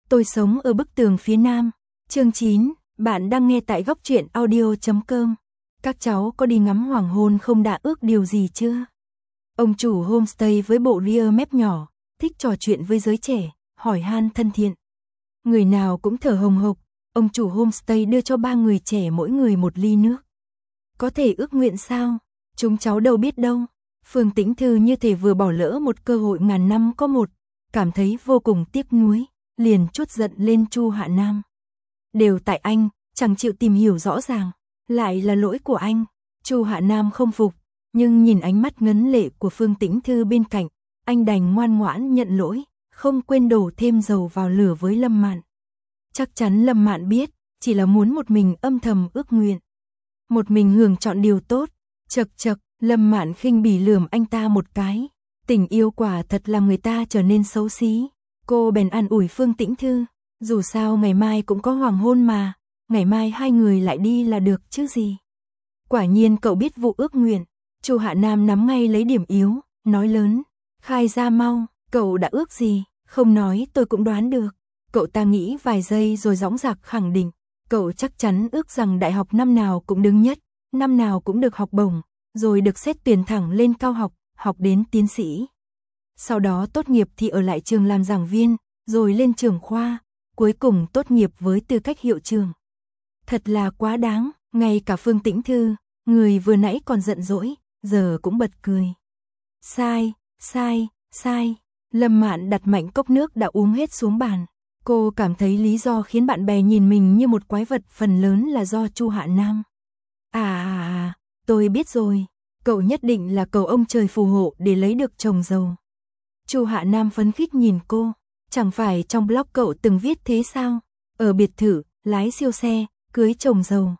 Tôi sống ở bức tường phía nam. Chương 9, bạn đang nghe tại góc truyện audio.com. Các cháu có đi ngắm hoàng hôn không, đã ước điều gì chưa? Ông chủ homestay với bộ ria mép nhỏ, thích trò chuyện với giới trẻ, hỏi han thân thiện. Người nào cũng thở hồng hộc, ông chủ homestay đưa cho 3 người trẻ mỗi người một ly nước. Có thể ước nguyện sao? Chúng cháu đâu biết đâu. Phương Tĩnh Thư như thể vừa bỏ lỡ một cơ hội ngàn năm có một, cảm thấy vô cùng tiếc nuối, liền trút giận lên Chu Hạ Nam. Đều tại anh, chẳng chịu tìm hiểu rõ ràng, lại là lỗi của anh. Chu Hạ Nam không phục, nhưng nhìn ánh mắt ngấn lệ của Phương Tĩnh Thư bên cạnh, anh đành ngoan ngoãn nhận lỗi, không quên đổ thêm dầu vào lửa với Lâm Mạn. Chắc chắn Lâm Mạn biết, chỉ là muốn một mình âm thầm ước nguyện, một mình hưởng chọn điều tốt. Chậc chậc, Lâm Mạn khinh bỉ lườm anh ta một cái. Tình yêu quả thật làm người ta trở nên xấu xí. Cô bèn an ủi Phương Tĩnh Thư, dù sao ngày mai cũng có hoàng hôn mà, ngày mai hai người lại đi là được chứ gì. Quả nhiên cậu biết vụ ước nguyện. Chu Hạ Nam nắm ngay lấy điểm yếu, nói lớn, khai ra mau, cậu đã ước gì? Không nói tôi cũng đoán được. Cậu ta nghĩ vài giây rồi dõng dạc khẳng định, cậu chắc chắn ước rằng đại học năm nào cũng đứng nhất, năm nào cũng được học bổng, rồi được xét tuyển thẳng lên cao học, học đến tiến sĩ. Sau đó tốt nghiệp thì ở lại trường làm giảng viên, rồi lên trưởng khoa, cuối cùng tốt nghiệp với tư cách hiệu trưởng. Thật là quá đáng, ngay cả Phương Tĩnh Thư, người vừa nãy còn giận dỗi, giờ cũng bật cười. Sai, sai, sai. Lâm Mạn đặt mạnh cốc nước đã uống hết xuống bàn. Cô cảm thấy lý do khiến bạn bè nhìn mình như một quái vật phần lớn là do Chu Hạ Nam. Tôi biết rồi, cậu nhất định là cầu ông trời phù hộ để lấy được chồng giàu. Chu Hạ Nam phấn khích nhìn cô, chẳng phải trong blog cậu từng viết thế sao? Ở biệt thự, lái siêu xe, cưới chồng giàu.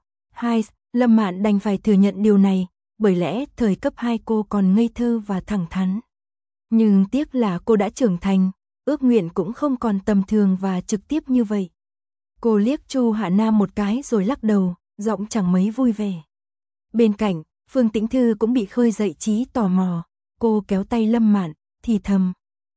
Lâm Mạn đành phải thừa nhận điều này, bởi lẽ thời cấp 2 cô còn ngây thơ và thẳng thắn. Nhưng tiếc là cô đã trưởng thành, ước nguyện cũng không còn tầm thường và trực tiếp như vậy. Cô liếc Chu Hạ Nam một cái rồi lắc đầu, giọng chẳng mấy vui vẻ. Bên cạnh, Phương Tĩnh Thư cũng bị khơi dậy trí tò mò, cô kéo tay Lâm Mạn, thì thầm.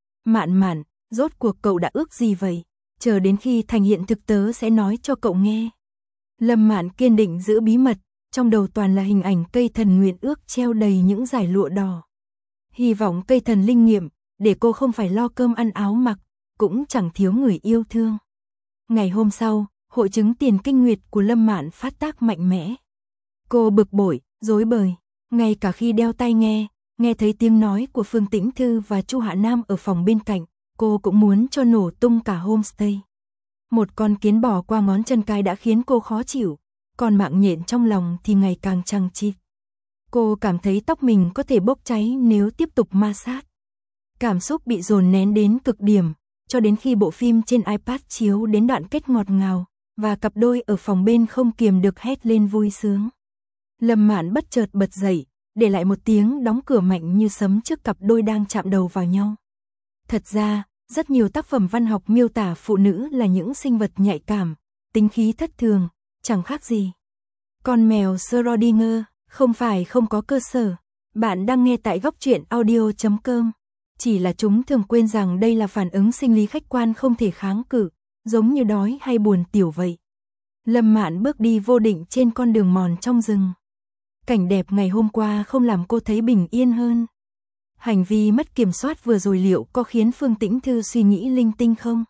Mạn, rốt cuộc cậu đã ước gì vậy? Chờ đến khi thành hiện thực tớ sẽ nói cho cậu nghe. Lâm Mạn kiên định giữ bí mật, trong đầu toàn là hình ảnh cây thần nguyện ước treo đầy những dải lụa đỏ. Hy vọng cây thần linh nghiệm, để cô không phải lo cơm ăn áo mặc, cũng chẳng thiếu người yêu thương. Ngày hôm sau, hội chứng tiền kinh nguyệt của Lâm Mạn phát tác mạnh mẽ. Cô bực bội, rối bời, ngay cả khi đeo tai nghe thấy tiếng nói của Phương Tĩnh Thư và Chu Hạ Nam ở phòng bên cạnh, cô cũng muốn cho nổ tung cả homestay. Một con kiến bò qua ngón chân cái đã khiến cô khó chịu, còn mạng nhện trong lòng thì ngày càng chằng chịt. Cô cảm thấy tóc mình có thể bốc cháy nếu tiếp tục ma sát. Cảm xúc bị dồn nén đến cực điểm, cho đến khi bộ phim trên iPad chiếu đến đoạn kết ngọt ngào, và cặp đôi ở phòng bên không kiềm được hét lên vui sướng. Lâm Mạn bất chợt bật dậy, để lại một tiếng đóng cửa mạnh như sấm trước cặp đôi đang chạm đầu vào nhau. Thật ra, rất nhiều tác phẩm văn học miêu tả phụ nữ là những sinh vật nhạy cảm, tính khí thất thường, chẳng khác gì con mèo Schrödinger, không phải không có cơ sở. Bạn đang nghe tại góc truyện audio.com. Chỉ là chúng thường quên rằng đây là phản ứng sinh lý khách quan không thể kháng cự, giống như đói hay buồn tiểu vậy. Lâm Mạn bước đi vô định trên con đường mòn trong rừng. Cảnh đẹp ngày hôm qua không làm cô thấy bình yên hơn. Hành vi mất kiểm soát vừa rồi liệu có khiến Phương Tĩnh Thư suy nghĩ linh tinh không?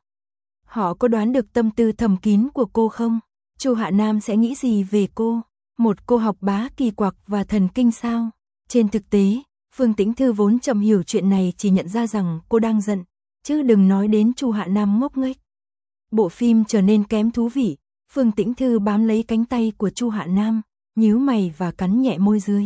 Họ có đoán được tâm tư thầm kín của cô không? Chu Hạ Nam sẽ nghĩ gì về cô? Một cô học bá kỳ quặc và thần kinh sao? Trên thực tế, Phương Tĩnh Thư vốn chậm hiểu chuyện này, chỉ nhận ra rằng cô đang giận, chứ đừng nói đến Chu Hạ Nam ngốc nghếch. Bộ phim trở nên kém thú vị, Phương Tĩnh Thư bám lấy cánh tay của Chu Hạ Nam, nhíu mày và cắn nhẹ môi dưới.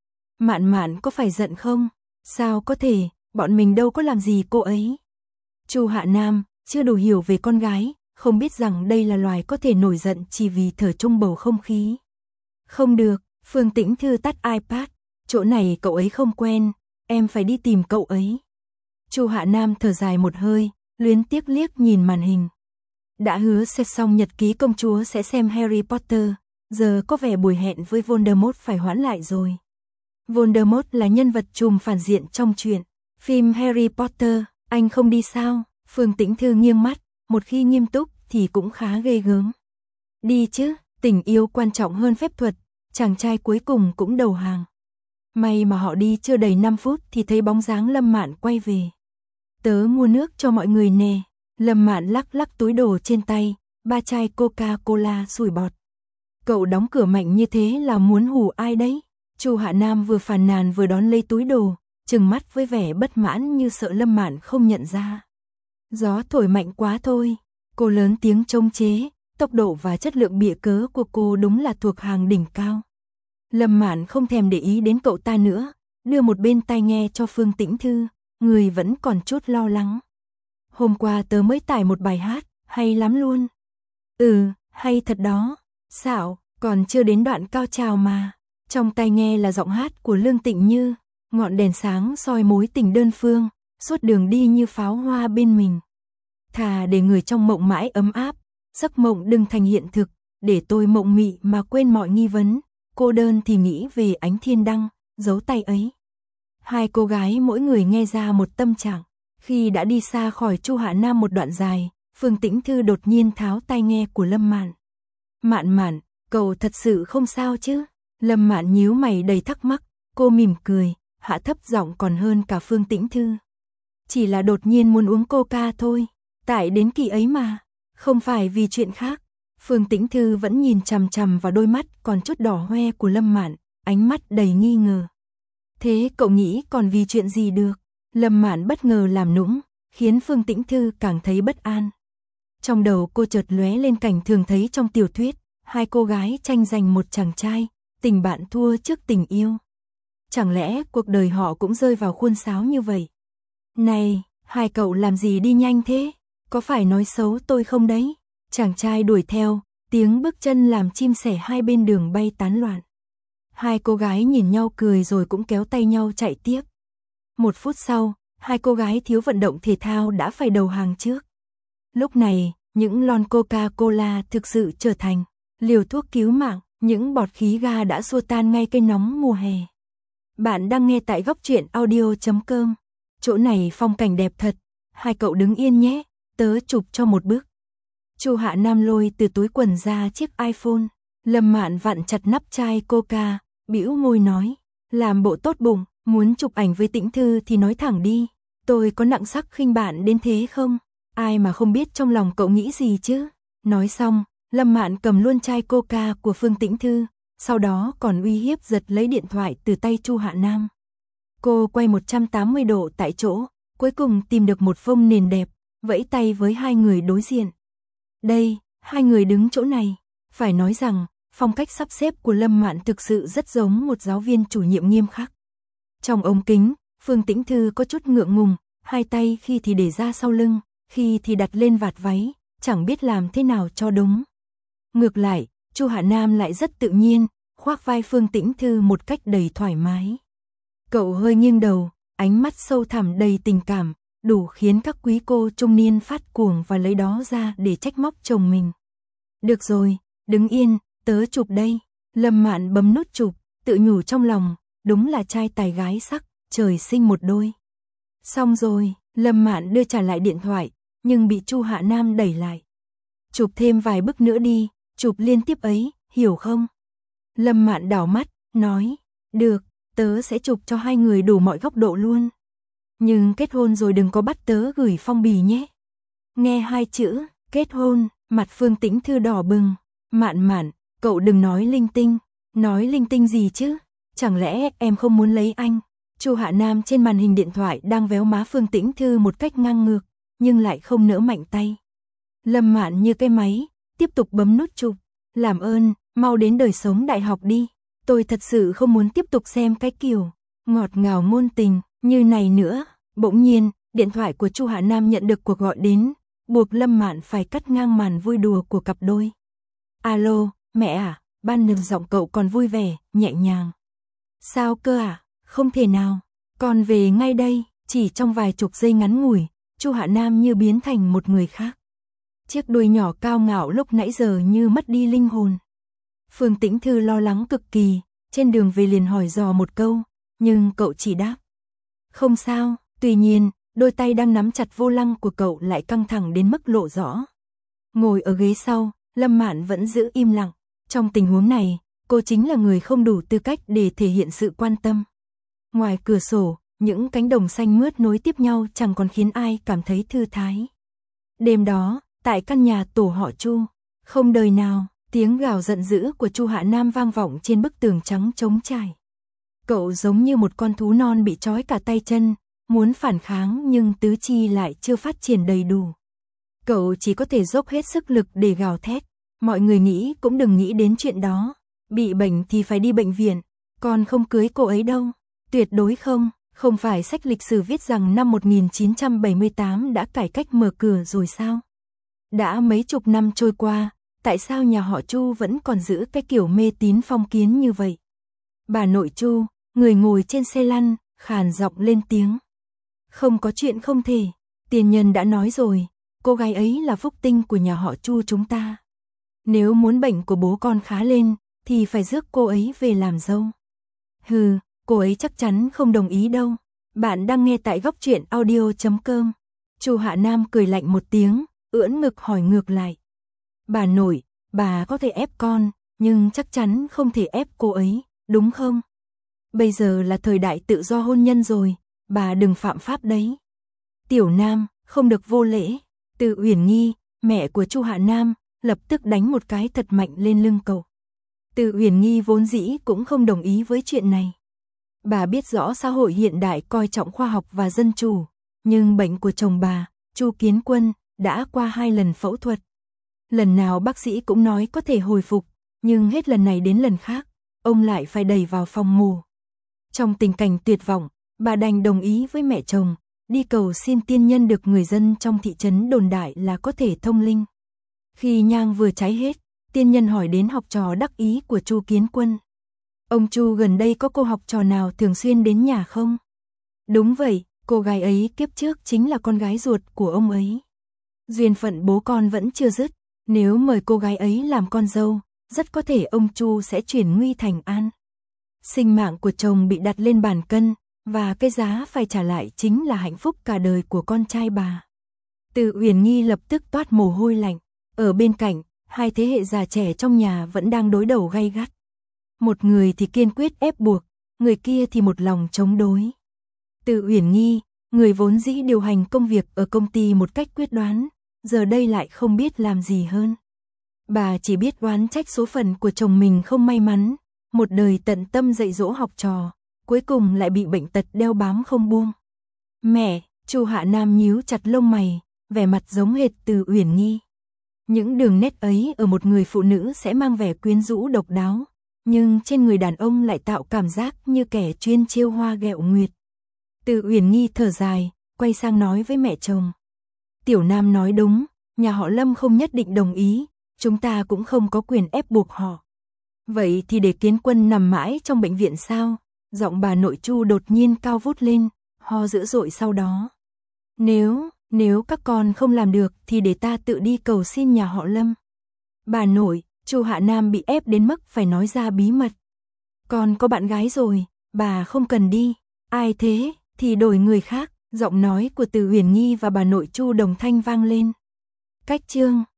Mạn có phải giận không? Sao có thể, bọn mình đâu có làm gì cô ấy. Chu Hạ Nam chưa đủ hiểu về con gái, không biết rằng đây là loài có thể nổi giận chỉ vì thở chung bầu không khí. Không được, Phương Tĩnh Thư tắt iPad, chỗ này cậu ấy không quen, em phải đi tìm cậu ấy. Chu Hạ Nam thở dài một hơi, luyến tiếc liếc nhìn màn hình. Đã hứa xét xong nhật ký công chúa sẽ xem Harry Potter, giờ có vẻ buổi hẹn với Voldemort phải hoãn lại rồi. Voldemort là nhân vật trùm phản diện trong truyện phim Harry Potter, anh không đi sao? Phương Tĩnh Thư nghiêng mắt, một khi nghiêm túc thì cũng khá ghê gớm. Đi chứ, tình yêu quan trọng hơn phép thuật, chàng trai cuối cùng cũng đầu hàng. May mà họ đi chưa đầy 5 phút thì thấy bóng dáng Lâm Mạn quay về. Tớ mua nước cho mọi người nè. Lâm Mạn lắc lắc túi đồ trên tay, 3 chai Coca-Cola sủi bọt. Cậu đóng cửa mạnh như thế là muốn hù ai đấy? Chu Hạ Nam vừa phàn nàn vừa đón lấy túi đồ, trừng mắt với vẻ bất mãn như sợ Lâm Mạn không nhận ra. Gió thổi mạnh quá thôi. Cô lớn tiếng chống chế, tốc độ và chất lượng bịa cớ của cô đúng là thuộc hàng đỉnh cao. Lâm Mạn không thèm để ý đến cậu ta nữa, đưa một bên tai nghe cho Phương Tĩnh Thư, người vẫn còn chút lo lắng. Hôm qua tớ mới tải một bài hát, hay lắm luôn. Ừ, hay thật đó. Xạo, còn chưa đến đoạn cao trào mà. Trong tai nghe là giọng hát của Lương Tịnh Như, ngọn đèn sáng soi mối tình đơn phương, suốt đường đi như pháo hoa bên mình. Thà để người trong mộng mãi ấm áp, giấc mộng đừng thành hiện thực, để tôi mộng mị mà quên mọi nghi vấn, cô đơn thì nghĩ về ánh thiên đăng, dấu tay ấy. Hai cô gái mỗi người nghe ra một tâm trạng. Khi đã đi xa khỏi Chu Hạ Nam một đoạn dài, Phương Tĩnh Thư đột nhiên tháo tai nghe của Lâm Mạn. Mạn Mạn, cậu thật sự không sao chứ? Lâm Mạn nhíu mày đầy thắc mắc, cô mỉm cười, hạ thấp giọng còn hơn cả Phương Tĩnh Thư. Chỉ là đột nhiên muốn uống coca thôi, tại đến kỳ ấy mà, không phải vì chuyện khác. Phương Tĩnh Thư vẫn nhìn chằm chằm vào đôi mắt còn chút đỏ hoe của Lâm Mạn, ánh mắt đầy nghi ngờ. Thế cậu nghĩ còn vì chuyện gì được? Lâm Mạn bất ngờ làm nũng, khiến Phương Tĩnh Thư càng thấy bất an. Trong đầu cô chợt lóe lên cảnh thường thấy trong tiểu thuyết, hai cô gái tranh giành một chàng trai, tình bạn thua trước tình yêu. Chẳng lẽ cuộc đời họ cũng rơi vào khuôn sáo như vậy? Này, hai cậu làm gì đi nhanh thế? Có phải nói xấu tôi không đấy? Chàng trai đuổi theo, tiếng bước chân làm chim sẻ hai bên đường bay tán loạn. Hai cô gái nhìn nhau cười rồi cũng kéo tay nhau chạy tiếp. 1 phút sau, hai cô gái thiếu vận động thể thao đã phải đầu hàng trước. Lúc này, những lon Coca-Cola thực sự trở thành liều thuốc cứu mạng, những bọt khí ga đã xua tan ngay cây nóng mùa hè. Bạn đang nghe tại Góc Truyện Audio.com. Chỗ này phong cảnh đẹp thật, hai cậu đứng yên nhé, tớ chụp cho một bức. Chu Hạ Nam lôi từ túi quần ra chiếc iPhone, Lâm Mạn vặn chặt nắp chai Coca, bĩu môi nói, làm bộ tốt bụng, muốn chụp ảnh với Tĩnh Thư thì nói thẳng đi, tôi có nặng sắc khinh bạn đến thế không? Ai mà không biết trong lòng cậu nghĩ gì chứ? Nói xong, Lâm Mạn cầm luôn chai Coca của Phương Tĩnh Thư, sau đó còn uy hiếp giật lấy điện thoại từ tay Chu Hạ Nam. Cô quay 180 độ tại chỗ, cuối cùng tìm được một phông nền đẹp, vẫy tay với hai người đối diện. Đây, hai người đứng chỗ này, phải nói rằng, phong cách sắp xếp của Lâm Mạn thực sự rất giống một giáo viên chủ nhiệm nghiêm khắc. Trong ống kính, Phương Tĩnh Thư có chút ngượng ngùng, hai tay khi thì để ra sau lưng, khi thì đặt lên vạt váy, chẳng biết làm thế nào cho đúng. Ngược lại, Chu Hạ Nam lại rất tự nhiên, khoác vai Phương Tĩnh Thư một cách đầy thoải mái. Cậu hơi nghiêng đầu, ánh mắt sâu thẳm đầy tình cảm, đủ khiến các quý cô trung niên phát cuồng và lấy đó ra để trách móc chồng mình. Được rồi, đứng yên, tớ chụp đây. Lâm Mạn bấm nút chụp, tự nhủ trong lòng, đúng là trai tài gái sắc, trời sinh một đôi. Xong rồi, Lâm Mạn đưa trả lại điện thoại, nhưng bị Chu Hạ Nam đẩy lại. Chụp thêm vài bức nữa đi, chụp liên tiếp ấy, hiểu không? Lâm Mạn đảo mắt, nói, được, tớ sẽ chụp cho hai người đủ mọi góc độ luôn. Nhưng kết hôn rồi đừng có bắt tớ gửi phong bì nhé. Nghe hai chữ, kết hôn, mặt Phương Tĩnh Thư đỏ bừng. Mạn Mạn, cậu đừng nói linh tinh. Nói linh tinh gì chứ? Chẳng lẽ em không muốn lấy anh? Chu Hạ Nam trên màn hình điện thoại đang véo má Phương Tĩnh Thư một cách ngang ngược, nhưng lại không nỡ mạnh tay. Lâm Mạn như cái máy, tiếp tục bấm nút chụp. Làm ơn, mau đến đời sống đại học đi. Tôi thật sự không muốn tiếp tục xem cái kiểu ngọt ngào ngôn tình như này nữa. Bỗng nhiên, điện thoại của Chu Hạ Nam nhận được cuộc gọi đến, buộc Lâm Mạn phải cắt ngang màn vui đùa của cặp đôi. Alo, mẹ à? Ban nương giọng cậu còn vui vẻ, nhẹ nhàng. Sao cơ à? Không thể nào. Con về ngay đây. Chỉ trong vài chục giây ngắn ngủi, Chu Hạ Nam như biến thành một người khác. Chiếc đuôi nhỏ cao ngạo lúc nãy giờ như mất đi linh hồn. Phương Tĩnh Thư lo lắng cực kỳ, trên đường về liền hỏi dò một câu, nhưng cậu chỉ đáp. Không sao, tuy nhiên, đôi tay đang nắm chặt vô lăng của cậu lại căng thẳng đến mức lộ rõ. Ngồi ở ghế sau, Lâm Mạn vẫn giữ im lặng. Trong tình huống này, cô chính là người không đủ tư cách để thể hiện sự quan tâm. Ngoài cửa sổ, những cánh đồng xanh mướt nối tiếp nhau chẳng còn khiến ai cảm thấy thư thái. Đêm đó, tại căn nhà tổ họ Chu, không đời nào, tiếng gào giận dữ của Chu Hạ Nam vang vọng trên bức tường trắng trống trải. Cậu giống như một con thú non bị trói cả tay chân, muốn phản kháng nhưng tứ chi lại chưa phát triển đầy đủ. Cậu chỉ có thể dốc hết sức lực để gào thét. Mọi người nghĩ cũng đừng nghĩ đến chuyện đó. Bị bệnh thì phải đi bệnh viện, còn không cưới cô ấy đâu. Tuyệt đối không, không phải sách lịch sử viết rằng năm 1978 đã cải cách mở cửa rồi sao? Đã mấy chục năm trôi qua, tại sao nhà họ Chu vẫn còn giữ cái kiểu mê tín phong kiến như vậy? Bà nội Chu, người ngồi trên xe lăn, khàn giọng lên tiếng. Không có chuyện không thể, tiền nhân đã nói rồi, cô gái ấy là phúc tinh của nhà họ Chu chúng ta. Nếu muốn bệnh của bố con khá lên, thì phải rước cô ấy về làm dâu. Hừ, cô ấy chắc chắn không đồng ý đâu. Bạn đang nghe tại Góc Truyện Audio.com. Chu Hạ Nam cười lạnh một tiếng, ưỡn ngực hỏi ngược lại. Bà nội, bà có thể ép con, nhưng chắc chắn không thể ép cô ấy, đúng không? Bây giờ là thời đại tự do hôn nhân rồi, bà đừng phạm pháp đấy. Tiểu Nam, không được vô lễ. Từ Uyển Nghi, mẹ của Chu Hạ Nam, lập tức đánh một cái thật mạnh lên lưng cậu. Từ Uyển Nghi vốn dĩ cũng không đồng ý với chuyện này. Bà biết rõ xã hội hiện đại coi trọng khoa học và dân chủ, nhưng bệnh của chồng bà, Chu Kiến Quân, đã qua 2 lần phẫu thuật. Lần nào bác sĩ cũng nói có thể hồi phục, nhưng hết lần này đến lần khác, ông lại phải đẩy vào phòng mổ. Trong tình cảnh tuyệt vọng, bà đành đồng ý với mẹ chồng, đi cầu xin tiên nhân được người dân trong thị trấn đồn đại là có thể thông linh. Khi nhang vừa cháy hết, tiên nhân hỏi đến học trò đắc ý của Chu Kiến Quân. Ông Chu gần đây có cô học trò nào thường xuyên đến nhà không? Đúng vậy, cô gái ấy kiếp trước chính là con gái ruột của ông ấy. Duyên phận bố con vẫn chưa dứt, nếu mời cô gái ấy làm con dâu, rất có thể ông Chu sẽ chuyển nguy thành an. Sinh mạng của chồng bị đặt lên bàn cân, và cái giá phải trả lại chính là hạnh phúc cả đời của con trai bà. Từ Uyển Nghi lập tức toát mồ hôi lạnh. Ở bên cạnh, 2 thế hệ già trẻ trong nhà vẫn đang đối đầu gay gắt. Một người thì kiên quyết ép buộc, người kia thì một lòng chống đối. Từ Uyển Nghi, người vốn dĩ điều hành công việc ở công ty một cách quyết đoán, giờ đây lại không biết làm gì hơn. Bà chỉ biết oán trách số phận của chồng mình không may mắn, một đời tận tâm dạy dỗ học trò, cuối cùng lại bị bệnh tật đeo bám không buông. Mẹ, Chu Hạ Nam nhíu chặt lông mày, vẻ mặt giống hệt Từ Uyển Nghi. Những đường nét ấy ở một người phụ nữ sẽ mang vẻ quyến rũ độc đáo, nhưng trên người đàn ông lại tạo cảm giác như kẻ chuyên trêu hoa ghẹo nguyệt. Từ Uyển Nghi thở dài, quay sang nói với mẹ chồng. Tiểu Nam nói đúng, nhà họ Lâm không nhất định đồng ý, chúng ta cũng không có quyền ép buộc họ. Vậy thì để Kiến Quân nằm mãi trong bệnh viện sao? Giọng bà nội Chu đột nhiên cao vút lên, ho dữ dội sau đó. Nếu các con không làm được thì để ta tự đi cầu xin nhà họ Lâm. Bà nội, Chu Hạ Nam bị ép đến mức phải nói ra bí mật. Con có bạn gái rồi, bà không cần đi. Ai thế, thì đổi người khác. Giọng nói của Từ Uyển Nghi và bà nội Chu đồng thanh vang lên. Cách chương